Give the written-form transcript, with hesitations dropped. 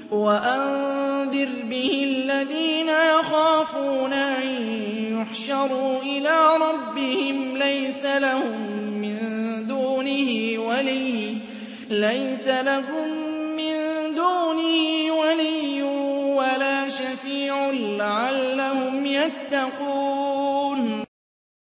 وَأَنذِرْ بِهِ الَّذِينَ يَخَافُونَ أَن يُحْشَرُوا إِلَىٰ رَبِّهِمْ لَيْسَ لَهُم مِّن دُونِهِ وَلِيٌّ وَلَا شَفِيعٌ لَّعَلَّهُمْ يَتَّقُونَ